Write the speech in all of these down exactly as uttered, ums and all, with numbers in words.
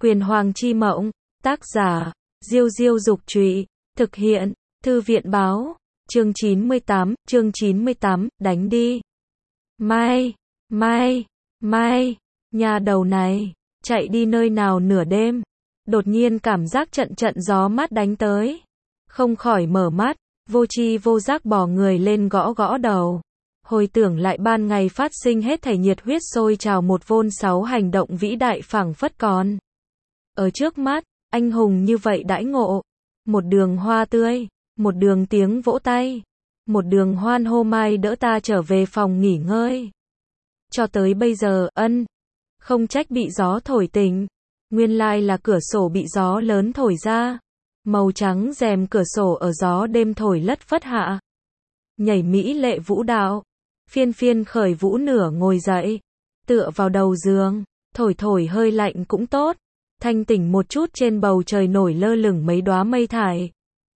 Quyền Hoàng chi mộng, tác giả, Diêu Diêu Dục Trụy, thực hiện, Thư viện Báo, chương chín mươi tám, chương chín mươi tám, đánh đi. Mai, mai, mai, nhà đầu này, chạy đi nơi nào nửa đêm, đột nhiên cảm giác trận trận gió mát đánh tới, không khỏi mở mắt, vô tri vô giác bò người lên gõ gõ đầu. Hồi tưởng lại ban ngày phát sinh hết thảy nhiệt huyết sôi trào một vôn sáu hành động vĩ đại phảng phất còn ở trước mắt, anh hùng như vậy đãi ngộ, một đường hoa tươi, một đường tiếng vỗ tay, một đường hoan hô mai đỡ ta trở về phòng nghỉ ngơi. Cho tới bây giờ, ân, không trách bị gió thổi tỉnh, nguyên lai là cửa sổ bị gió lớn thổi ra, màu trắng rèm cửa sổ ở gió đêm thổi lất phất hạ. Nhảy mỹ lệ vũ đạo, phiên phiên khởi vũ nửa ngồi dậy, tựa vào đầu giường, thổi thổi hơi lạnh cũng tốt, thanh tỉnh một chút trên bầu trời nổi lơ lửng mấy đóa mây thải.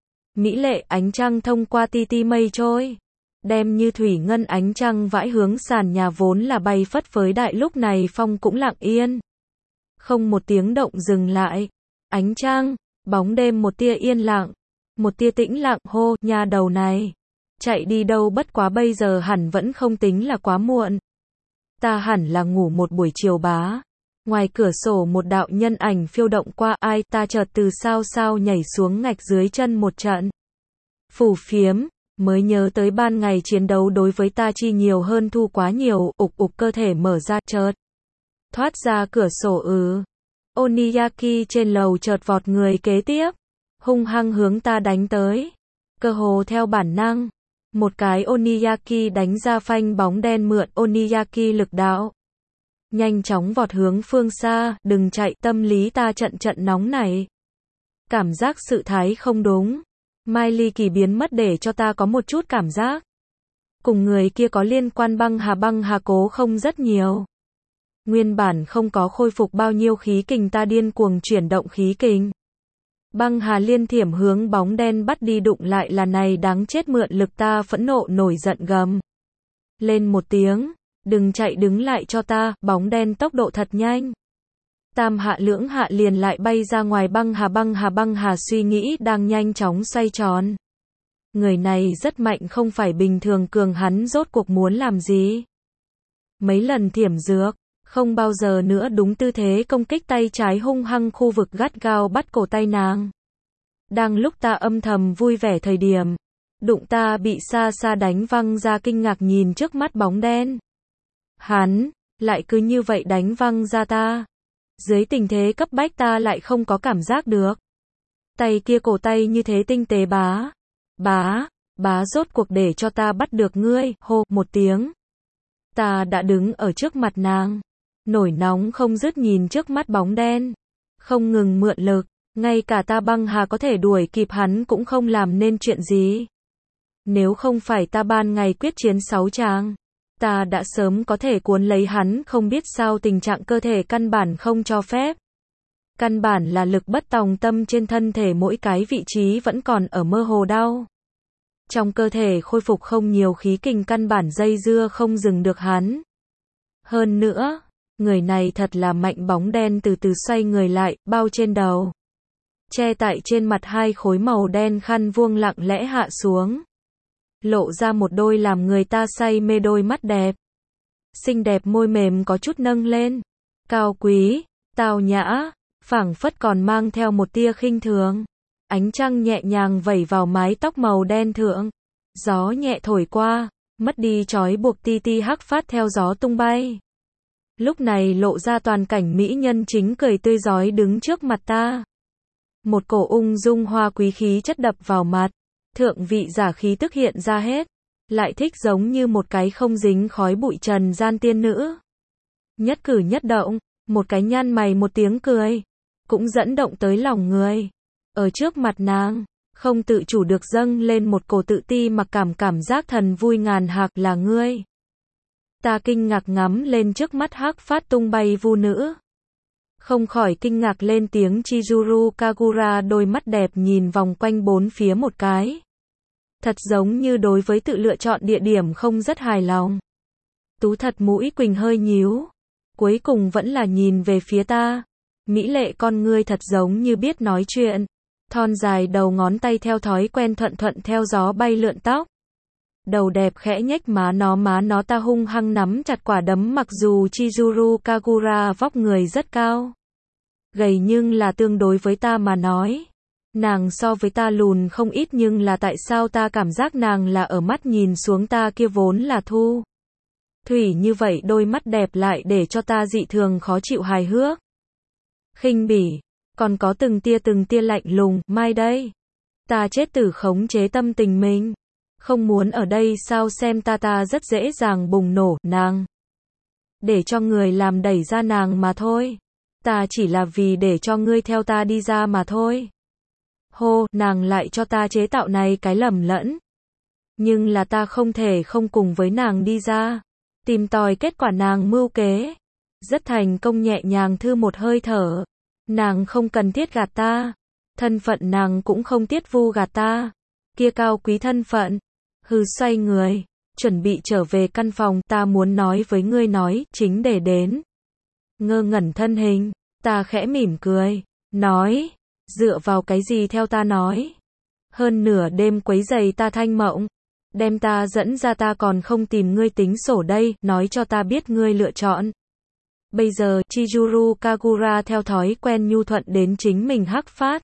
Mỹ lệ ánh trăng thông qua ti ti mây trôi, đem như thủy ngân ánh trăng vãi hướng sàn nhà vốn là bay phất phới đại lúc này phong cũng lặng yên. Không một tiếng động dừng lại, ánh trăng, bóng đêm một tia yên lặng, một tia tĩnh lặng hô, nhà đầu này. Chạy đi đâu bất quá bây giờ hẳn vẫn không tính là quá muộn. Ta hẳn là ngủ một buổi chiều bá. Ngoài cửa sổ một đạo nhân ảnh phiêu động qua ai ta chợt từ sao sao nhảy xuống ngạch dưới chân một trận. Phù phiếm, mới nhớ tới ban ngày chiến đấu đối với ta chi nhiều hơn thu quá nhiều, ục ục cơ thể mở ra chợt. Thoát ra cửa sổ ư. Oniyaki trên lầu chợt vọt người kế tiếp. Hung hăng hướng ta đánh tới. Cơ hồ theo bản năng. Một cái Oniyaki đánh ra phanh bóng đen mượn Oniyaki lực đạo. Nhanh chóng vọt hướng phương xa, đừng chạy, tâm lý ta trận trận nóng này. Cảm giác sự thái không đúng. Mai ly kỳ biến mất để cho ta có một chút cảm giác. Cùng người kia có liên quan băng hà băng hà cố không rất nhiều. Nguyên bản không có khôi phục bao nhiêu khí kình ta điên cuồng chuyển động khí kình. Băng hà liên thiểm hướng bóng đen bắt đi đụng lại là này đáng chết mượn lực ta phẫn nộ nổi giận gầm. Lên một tiếng, đừng chạy đứng lại cho ta, bóng đen tốc độ thật nhanh. Tam hạ lưỡng hạ liền lại bay ra ngoài băng hà băng hà băng hà suy nghĩ đang nhanh chóng xoay tròn. Người này rất mạnh không phải bình thường cường hắn rốt cuộc muốn làm gì. Mấy lần thiểm dược. Không bao giờ nữa đúng tư thế công kích tay trái hung hăng khu vực gắt gao bắt cổ tay nàng. Đang lúc ta âm thầm vui vẻ thời điểm, đụng ta bị xa xa đánh văng ra kinh ngạc nhìn trước mắt bóng đen. Hắn, lại cứ như vậy đánh văng ra ta. Dưới tình thế cấp bách ta lại không có cảm giác được. Tay kia cổ tay như thế tinh tế bá. Bá, bá rốt cuộc để cho ta bắt được ngươi, hô, một tiếng. Ta đã đứng ở trước mặt nàng. Nổi nóng không dứt nhìn trước mắt bóng đen. Không ngừng mượn lực. Ngay cả ta băng hà có thể đuổi kịp hắn cũng không làm nên chuyện gì. Nếu không phải ta ban ngày quyết chiến sáu tràng. Ta đã sớm có thể cuốn lấy hắn không biết sao tình trạng cơ thể căn bản không cho phép. Căn bản là lực bất tòng tâm trên thân thể mỗi cái vị trí vẫn còn ở mơ hồ đau. Trong cơ thể khôi phục không nhiều khí kình căn bản dây dưa không dừng được hắn. Hơn nữa, người này thật là mạnh bóng đen từ từ xoay người lại, bao trên đầu. Che tại trên mặt hai khối màu đen khăn vuông lặng lẽ hạ xuống. Lộ ra một đôi làm người ta say mê đôi mắt đẹp. Xinh đẹp môi mềm có chút nâng lên. Cao quý, tao nhã, phảng phất còn mang theo một tia khinh thường. Ánh trăng nhẹ nhàng vẩy vào mái tóc màu đen thượng. Gió nhẹ thổi qua, mất đi trói buộc ti ti hắc phát theo gió tung bay. Lúc này lộ ra toàn cảnh mỹ nhân chính cười tươi rói đứng trước mặt ta. Một cổ ung dung hoa quý khí chất đập vào mặt. Thượng vị giả khí tức hiện ra hết. Lại thích giống như một cái không dính khói bụi trần gian tiên nữ. Nhất cử nhất động, một cái nhăn mày một tiếng cười. Cũng dẫn động tới lòng người. Ở trước mặt nàng, không tự chủ được dâng lên một cổ tự ti mặc cảm cảm giác thần vui ngàn hạc là ngươi. Ta kinh ngạc ngắm lên trước mắt hắc phát tung bay vu nữ. Không khỏi kinh ngạc lên tiếng Chizuru Kagura đôi mắt đẹp nhìn vòng quanh bốn phía một cái. Thật giống như đối với tự lựa chọn địa điểm không rất hài lòng. Tú thật mũi Quỳnh hơi nhíu. Cuối cùng vẫn là nhìn về phía ta. Mỹ lệ con ngươi thật giống như biết nói chuyện. Thon dài đầu ngón tay theo thói quen thuận thuận theo gió bay lượn tóc. Đầu đẹp khẽ nhếch má nó má nó ta hung hăng nắm chặt quả đấm mặc dù Chizuru Kagura vóc người rất cao. Gầy nhưng là tương đối với ta mà nói. Nàng so với ta lùn không ít nhưng là tại sao ta cảm giác nàng là ở mắt nhìn xuống ta kia vốn là thu. Thủy như vậy đôi mắt đẹp lại để cho ta dị thường khó chịu hài hước. Khinh bỉ, còn có từng tia từng tia lạnh lùng, mai đây. Ta chết tử khống chế tâm tình mình. Không muốn ở đây sao xem ta ta rất dễ dàng bùng nổ, nàng. Để cho người làm đẩy ra nàng mà thôi. Ta chỉ là vì để cho ngươi theo ta đi ra mà thôi. Hô, nàng lại cho ta chế tạo này cái lầm lẫn. Nhưng là ta không thể không cùng với nàng đi ra. Tìm tòi kết quả nàng mưu kế. Rất thành công nhẹ nhàng thư một hơi thở. Nàng không cần thiết gạt ta. Thân phận nàng cũng không tiết vu gạt ta. Kia cao quý thân phận. Hừ xoay người. Chuẩn bị trở về căn phòng. Ta muốn nói với ngươi nói. Chính để đến. Ngơ ngẩn thân hình. Ta khẽ mỉm cười. Nói. Dựa vào cái gì theo ta nói. Hơn nửa đêm quấy giày ta thanh mộng. Đem ta dẫn ra ta còn không tìm ngươi tính sổ đây. Nói cho ta biết ngươi lựa chọn. Bây giờ, Chizuru Kagura theo thói quen nhu thuận đến chính mình hắc phát.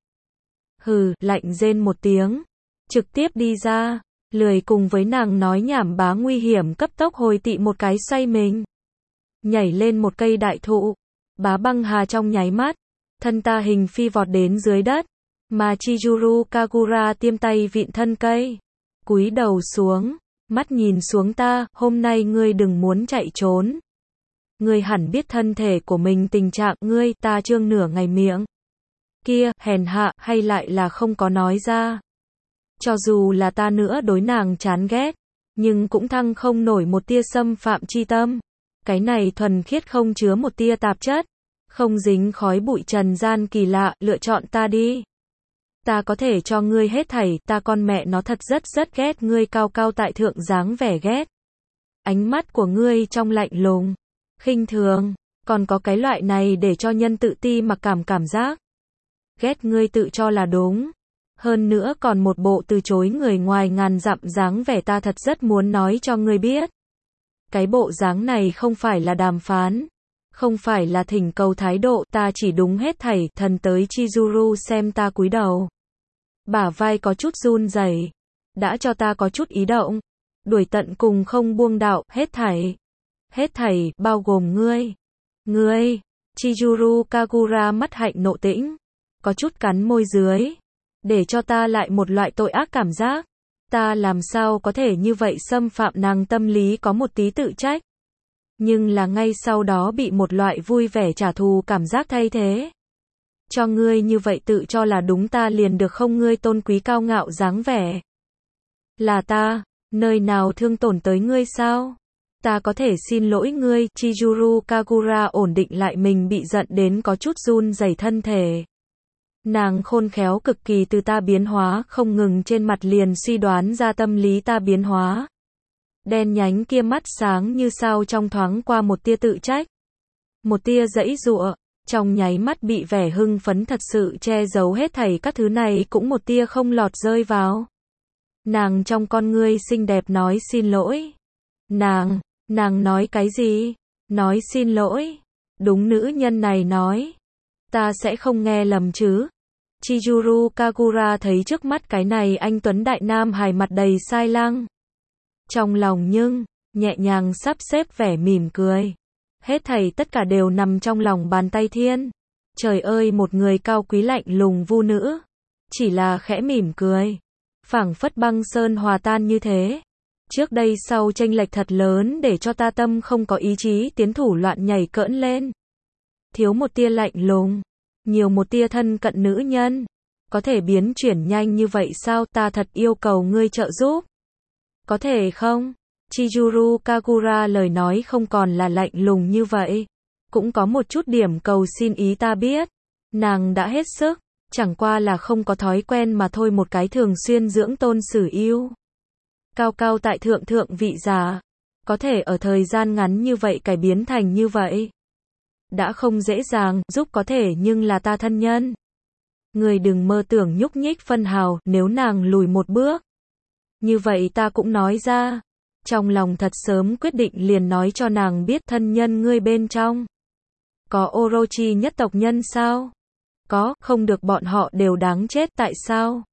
Hừ, lạnh rên một tiếng. Trực tiếp đi ra. Lười cùng với nàng nói nhảm bá nguy hiểm cấp tốc hồi tị một cái xoay mình. Nhảy lên một cây đại thụ. Bá băng hà trong nháy mắt. Thân ta hình phi vọt đến dưới đất. Mà Chizuru Kagura tiêm tay vịn thân cây. Cúi đầu xuống. Mắt nhìn xuống ta. Hôm nay ngươi đừng muốn chạy trốn. Ngươi hẳn biết thân thể của mình tình trạng ngươi, ta trương nửa ngày miệng. Kia, hèn hạ, hay lại là không có nói ra. Cho dù là ta nữa đối nàng chán ghét, nhưng cũng thăng không nổi một tia xâm phạm chi tâm. Cái này thuần khiết không chứa một tia tạp chất, không dính khói bụi trần gian kỳ lạ, lựa chọn ta đi. Ta có thể cho ngươi hết thảy, ta con mẹ nó thật rất rất ghét ngươi cao cao tại thượng dáng vẻ ghét. Ánh mắt của ngươi trong lạnh lùng. Khinh thường, còn có cái loại này để cho nhân tự ti mặc cảm cảm giác. Ghét ngươi tự cho là đúng. Hơn nữa còn một bộ từ chối người ngoài ngàn dặm dáng vẻ ta thật rất muốn nói cho ngươi biết. Cái bộ dáng này không phải là đàm phán. Không phải là thỉnh cầu thái độ, ta chỉ đúng hết thảy, thần tới Chizuru xem ta cúi đầu. Bả vai có chút run rẩy, đã cho ta có chút ý động. Đuổi tận cùng không buông đạo, hết thảy. Hết thảy, bao gồm ngươi. Ngươi, Chizuru Kagura mắt hạnh nộ tĩnh. Có chút cắn môi dưới. Để cho ta lại một loại tội ác cảm giác. Ta làm sao có thể như vậy xâm phạm nàng tâm lý có một tí tự trách. Nhưng là ngay sau đó bị một loại vui vẻ trả thù cảm giác thay thế. Cho ngươi như vậy tự cho là đúng ta liền được không ngươi tôn quý cao ngạo dáng vẻ. Là ta, nơi nào thương tổn tới ngươi sao? Ta có thể xin lỗi ngươi, Chizuru Kagura ổn định lại mình bị giận đến có chút run rẩy thân thể. Nàng khôn khéo cực kỳ từ ta biến hóa, không ngừng trên mặt liền suy đoán ra tâm lý ta biến hóa. Đen nhánh kia mắt sáng như sao trong thoáng qua một tia tự trách. Một tia giãy giụa, trong nháy mắt bị vẻ hưng phấn thật sự che giấu hết thảy các thứ này cũng một tia không lọt rơi vào. Nàng trong con ngươi xinh đẹp nói xin lỗi. Nàng, nàng nói cái gì? Nói xin lỗi. Đúng nữ nhân này nói. Ta sẽ không nghe lầm chứ. Chizuru Kagura thấy trước mắt cái này anh tuấn đại nam hài mặt đầy sai lăng. Trong lòng nhưng, nhẹ nhàng sắp xếp vẻ mỉm cười. Hết thảy tất cả đều nằm trong lòng bàn tay thiên. Trời ơi một người cao quý lạnh lùng vu nữ. Chỉ là khẽ mỉm cười. Phảng phất băng sơn hòa tan như thế. Trước đây sau chênh lệch thật lớn để cho ta tâm không có ý chí tiến thủ loạn nhảy cỡn lên. Thiếu một tia lạnh lùng. Nhiều một tia thân cận nữ nhân. Có thể biến chuyển nhanh như vậy sao ta thật yêu cầu ngươi trợ giúp. Có thể không? Chizuru Kagura lời nói không còn là lạnh lùng như vậy. Cũng có một chút điểm cầu xin ý ta biết. Nàng đã hết sức. Chẳng qua là không có thói quen mà thôi một cái thường xuyên dưỡng tôn sử yêu. Cao cao tại thượng thượng vị giả. Có thể ở thời gian ngắn như vậy cải biến thành như vậy. đã không dễ dàng, giúp có thể nhưng là ta thân nhân. Người đừng mơ tưởng nhúc nhích phân hào, nếu nàng lùi một bước. Như vậy ta cũng nói ra. Trong lòng thật sớm quyết định liền nói cho nàng biết thân nhân ngươi bên trong. Có Orochi nhất tộc nhân sao? Có, không được bọn họ đều đáng chết, tại sao?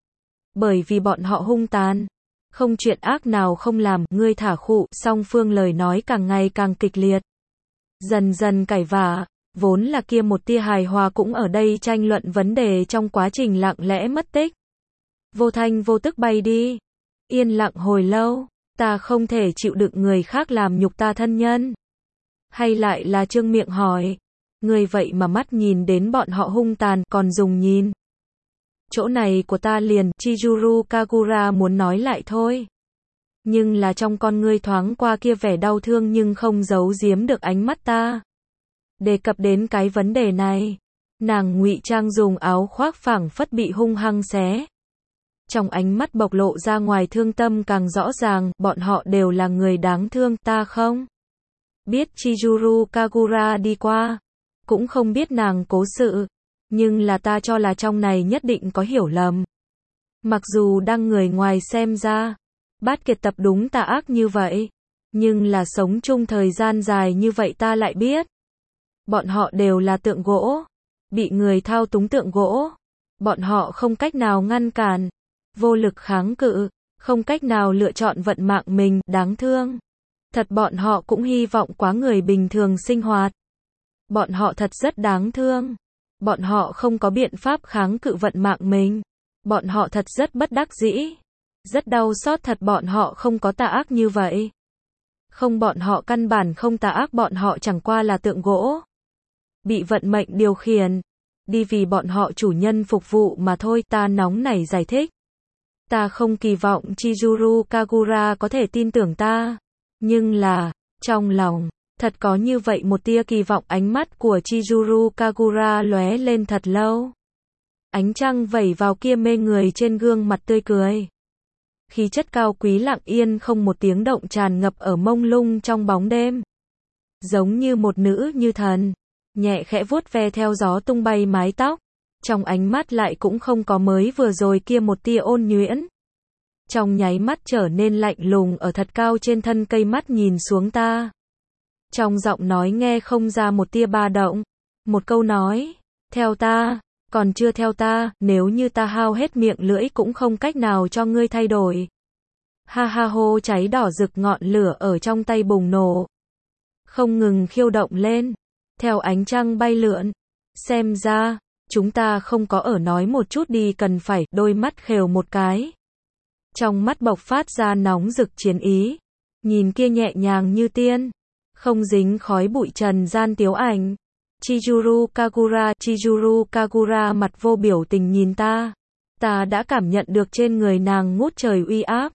Bởi vì bọn họ hung tàn. Không chuyện ác nào không làm, ngươi thả khụ, song phương lời nói càng ngày càng kịch liệt. Dần dần cãi vã, vốn là kia một tia hài hòa cũng ở đây tranh luận vấn đề trong quá trình lặng lẽ mất tích. Vô thanh vô tức bay đi. Yên lặng hồi lâu, ta không thể chịu đựng người khác làm nhục ta thân nhân. Hay lại là trương miệng hỏi, người vậy mà mắt nhìn đến bọn họ hung tàn, còn dùng nhìn. Chỗ này của ta liền, Chizuru Kagura muốn nói lại thôi. Nhưng là trong con ngươi thoáng qua kia vẻ đau thương nhưng không giấu giếm được ánh mắt ta. Đề cập đến cái vấn đề này, nàng ngụy trang dùng áo khoác phảng phất bị hung hăng xé. Trong ánh mắt bộc lộ ra ngoài thương tâm càng rõ ràng, bọn họ đều là người đáng thương, ta không biết Chizuru Kagura đi qua, cũng không biết nàng cố sự, nhưng là ta cho là trong này nhất định có hiểu lầm. Mặc dù đang người ngoài xem ra, Bát Kiệt tập đúng tà ác như vậy, nhưng là sống chung thời gian dài như vậy ta lại biết. Bọn họ đều là tượng gỗ, bị người thao túng tượng gỗ, bọn họ không cách nào ngăn cản, vô lực kháng cự, không cách nào lựa chọn vận mạng mình, đáng thương. Thật bọn họ cũng hy vọng quá người bình thường sinh hoạt. Bọn họ thật rất đáng thương. Bọn họ không có biện pháp kháng cự vận mạng mình. Bọn họ thật rất bất đắc dĩ. Rất đau xót thật bọn họ không có tà ác như vậy. Không bọn họ căn bản không tà ác bọn họ chẳng qua là tượng gỗ. Bị vận mệnh điều khiển. Đi vì bọn họ chủ nhân phục vụ mà thôi ta nóng nảy giải thích. Ta không kỳ vọng Chizuru Kagura có thể tin tưởng ta. Nhưng là, trong lòng, thật có như vậy một tia kỳ vọng ánh mắt của Chizuru Kagura lóe lên thật lâu. Ánh trăng vẩy vào kia mê người trên gương mặt tươi cười. Khí chất cao quý lặng yên không một tiếng động tràn ngập ở mông lung trong bóng đêm. Giống như một nữ như thần, nhẹ khẽ vuốt ve theo gió tung bay mái tóc. Trong ánh mắt lại cũng không có mới vừa rồi kia một tia ôn nhuyễn. Trong nháy mắt trở nên lạnh lùng ở thật cao trên thân cây mắt nhìn xuống ta. Trong giọng nói nghe không ra một tia ba động. Một câu nói, theo ta, còn chưa theo ta, nếu như ta hao hết miệng lưỡi cũng không cách nào cho ngươi thay đổi. Ha ha hô cháy đỏ rực ngọn lửa ở trong tay bùng nổ. Không ngừng khiêu động lên, theo ánh trăng bay lượn. Xem ra, chúng ta không có ở nói một chút đi cần phải, đôi mắt khều một cái. Trong mắt bộc phát ra nóng rực chiến ý. Nhìn kia nhẹ nhàng như tiên. Không dính khói bụi trần gian tiếu ảnh. Chizuru Kagura, Chizuru Kagura mặt vô biểu tình nhìn ta. Ta đã cảm nhận được trên người nàng ngút trời uy áp.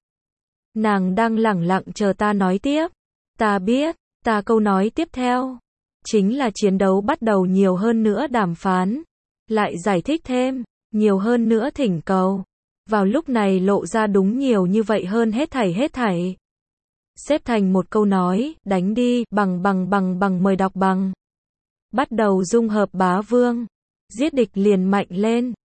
Nàng đang lẳng lặng chờ ta nói tiếp. Ta biết, ta câu nói tiếp theo. Chính là chiến đấu bắt đầu nhiều hơn nữa đàm phán. Lại giải thích thêm, nhiều hơn nữa thỉnh cầu. Vào lúc này lộ ra đúng nhiều như vậy hơn hết thảy hết thảy. Xếp thành một câu nói, đánh đi, bằng bằng bằng bằng mời đọc bằng. Bắt đầu dung hợp bá vương. Giết địch liền mạnh lên.